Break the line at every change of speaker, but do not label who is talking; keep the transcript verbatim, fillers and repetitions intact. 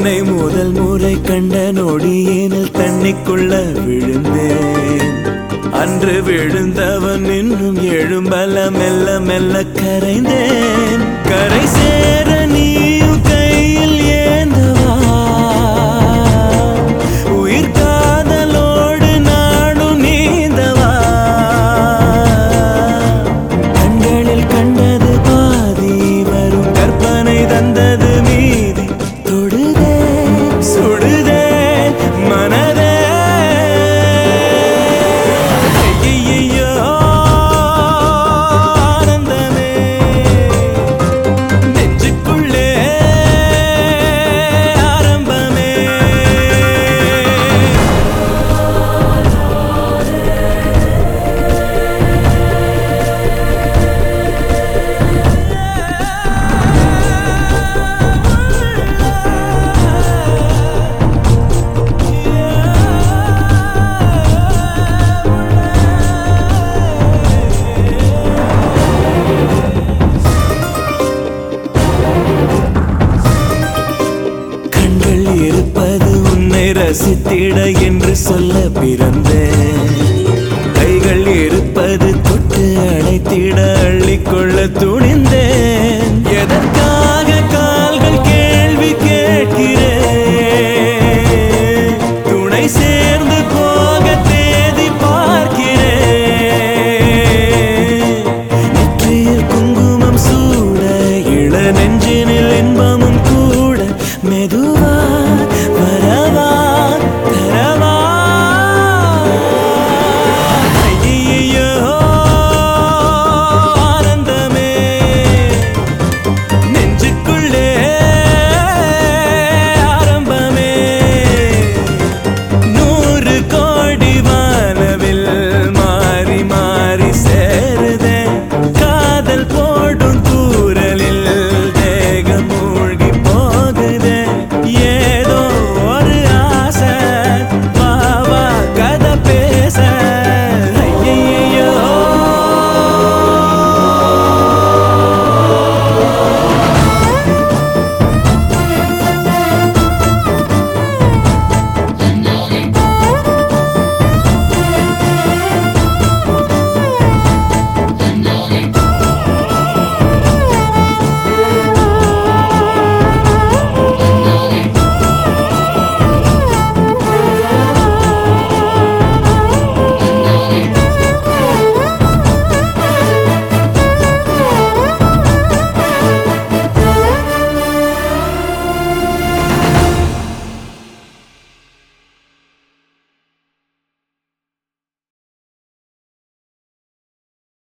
உன்னை முதல் முறை கண்ட நொடியேனில் தண்ணிக்குள்ள விழுந்தேன். அன்று விழுந்தவன் இன்னும் எழும்பல மெல்ல மெல்ல கரைந்தேன். கரை சேர நீயும் கையில் ஏந்தவா, உயிர் காதலோடு நானும் நீந்தவா. கண்களில் கண்டது பாதி, வரும் கற்பனை தந்தது மீதி. தொடுதே சுடுதே மனதே, இருப்பது உன்னை ரசித்திட என்று சொல்ல பிறந்தேன். கைகள் இருப்பது தொட்டு அணைத்திட அள்ளிக்கொள்ள துணிந்தேன். எதற்காக கால்கள் கேள்வி கேட்கிறேன், துணை சேர்ந்து போக தேதி பார்க்கிறேன். நெற்றியில் குங்குமம் சூட இள நெஞ்சினில்